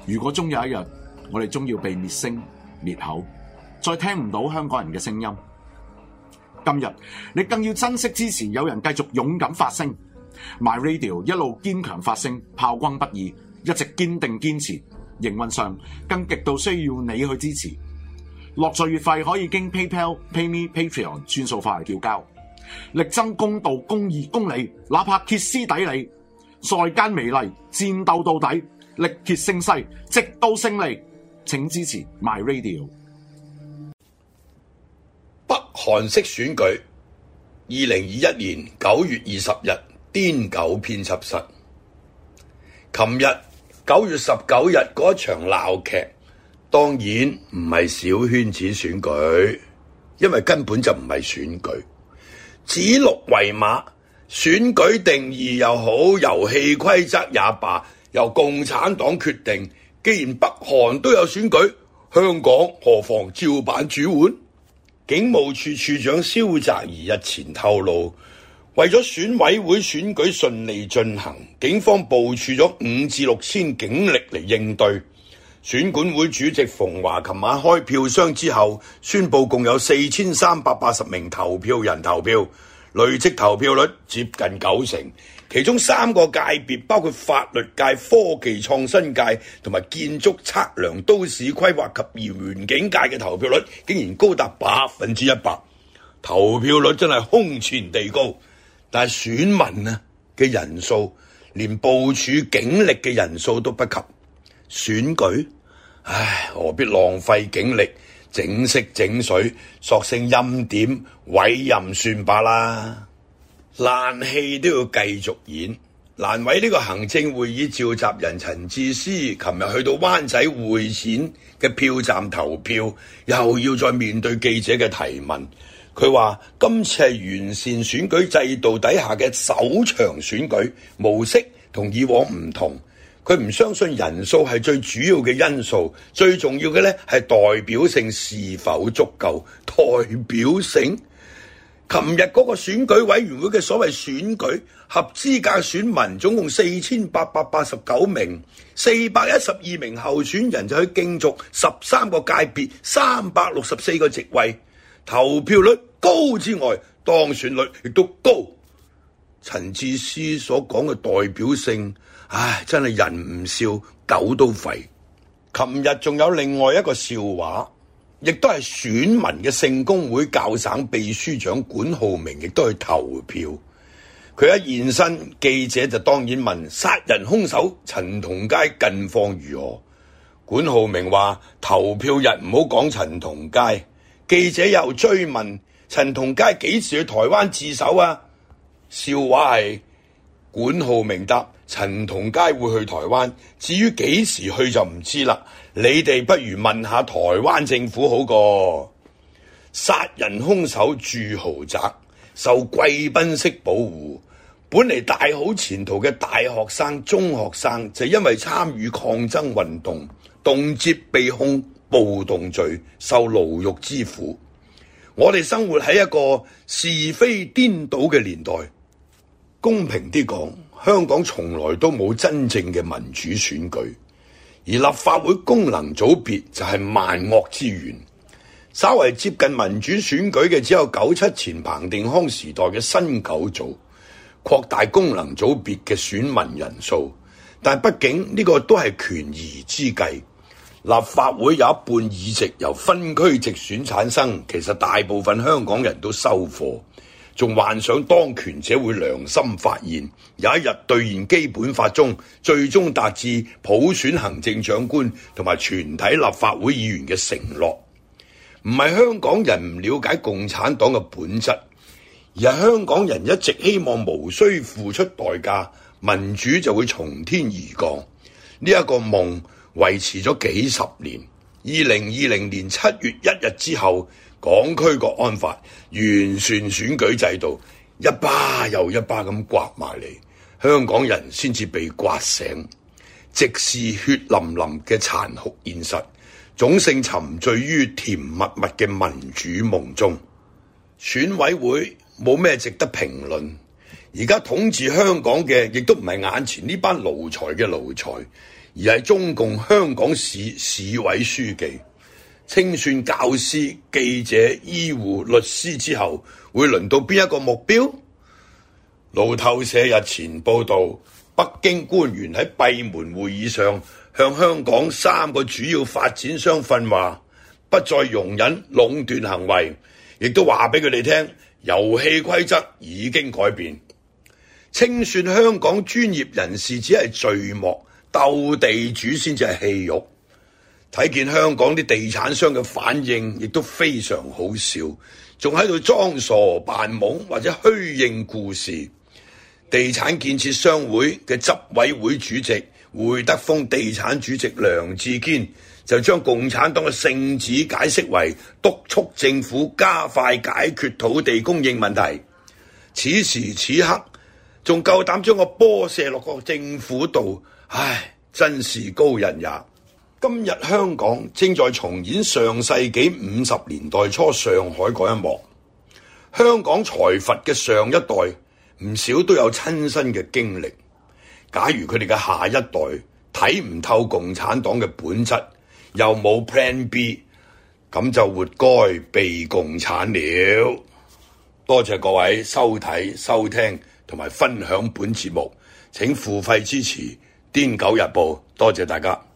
如果終有一日，我哋終要被滅聲滅口，再聽唔到香港人嘅聲音。今日你更要珍惜支持有人繼續勇敢發聲 ，My Radio 一路堅強發聲，炮轟不已，一直堅定堅持。營運上更極度需要你去支持。落座月費可以經 PayPal、PayMe、Patreon 轉數化嚟繳交。力爭公道、公義、公理，哪怕歇斯底里，在間美利，戰鬥到底，力竭勝勢，直到勝利。請支持 My Radio。 北韓式選舉，2021年9月20日，癲狗編輯室。琴日9月19日嗰場鬧劇，當然唔係小圈子選舉，因為根本就唔係選舉。指鹿為馬，選舉定義又好，遊戲規則也罷，由共產黨決定。既然北韓都有選舉，香港何妨照板煮碗？警務處處長蕭澤頤日前透露，為咗選委會選舉順利進行，警方部署咗5至6千警力嚟應對。選管會主席馮驊琴晚開票箱之後，宣布共有4380名投票人投票，累積投票率接近90%。其中3個界別，包括法律界、科技創新界同埋建築測量、都市規劃及園境界嘅投票率，竟然高達100%。投票率真係空前地高，但係選民嘅人數，連部署警力嘅人數都不及。選舉，何必浪費警力整色整水，索性欽點委任算罷啦。爛戲都要繼續演。難為呢個行政會議召集人陳智思，琴日去到灣仔會展嘅票站投票，又要再面對記者嘅提問。佢話今次係完善選舉制度底下嘅首場選舉，模式同以往唔同。佢唔相信人數係最主要嘅因素，最重要嘅係代表性是否足夠。代表性？琴日嗰個選舉委員會嘅所謂選舉合資格選民總共4889名，412名候選人就去競逐13個界別364個席位，投票率高之外，當選率亦都高。陳智思所講嘅代表性，真係人唔笑狗都吠。琴日仲有另外一個笑話，亦都係選民嘅聖公會教省秘書長管浩鳴亦都去投票。佢一現身，記者就當然問殺人兇手陳同佳近況如何。管浩鳴話投票日唔好講陳同佳。記者又追問陳同佳幾時去台灣自首啊？笑話係管浩鳴答陳同佳會去台灣，至於幾時去就唔知啦。你哋不如問下台灣政府好過。殺人兇手住豪宅，受貴賓式保護，本嚟大好前途嘅大學生、中學生就因為參與抗爭運動，動輒被控暴動罪，受牢獄之苦。我哋生活喺一個是非顛倒嘅年代。公平啲講，香港從來都冇真正嘅民主選舉。而立法會功能組別就係萬惡之源，稍為接近民主選舉嘅只有97前彭定康時代嘅新九組，擴大功能組別嘅選民人數，但畢竟呢個都係權宜之計。立法會有一半議席由分區直選產生，其實大部分香港人都收貨，仲幻想當權者會良心發現，有一日兌現基本法中最終達至普選行政長官同埋全體立法會議員嘅承諾。唔係香港人唔了解共產黨嘅本質，而係香港人一直希望無需付出代價，民主就會從天而降。呢一個夢維持咗幾十年。2020年7月1日之後，港區國安法完善選舉制度，一巴又一巴咁刮埋嚟，香港人先至被刮醒，直視血淋淋嘅殘酷現實，總性沉醉於甜蜜蜜嘅民主夢中。選委會冇咩值得評論，而家統治香港嘅亦都唔係眼前呢班奴才嘅奴才， 而係中共香港市市委書記。清算教師、記者、醫護、律師之後，會輪到邊一個目標？路透社日前報道，北京官員喺閉門會議上向香港3個主要發展商訓話，不再容忍壟斷行為，亦都話俾佢哋聽，遊戲規則已經改變。清算香港專業人士只係序幕，鬥地主先至係戲肉。睇見香港啲地產商嘅反應，亦都非常好笑，仲喺度裝傻扮懵或者虛應故事。地產建設商會嘅執委會主席會德豐地產主席梁志堅就將共產黨嘅聖旨解釋為督促政府加快解決土地供應問題。此時此刻仲夠膽將個波射落個政府度，唉，真是高人也。今日香港正在重演上世紀50年代初上海嗰一幕。香港財閥嘅上一代唔少都有親身嘅經歷。假如佢哋嘅下一代睇唔透共產黨嘅本質，又冇 Plan B， 咁就活該被共產了。多謝各位收睇、收聽同埋分享本節目，請付費支持《癲狗日報》，多謝大家。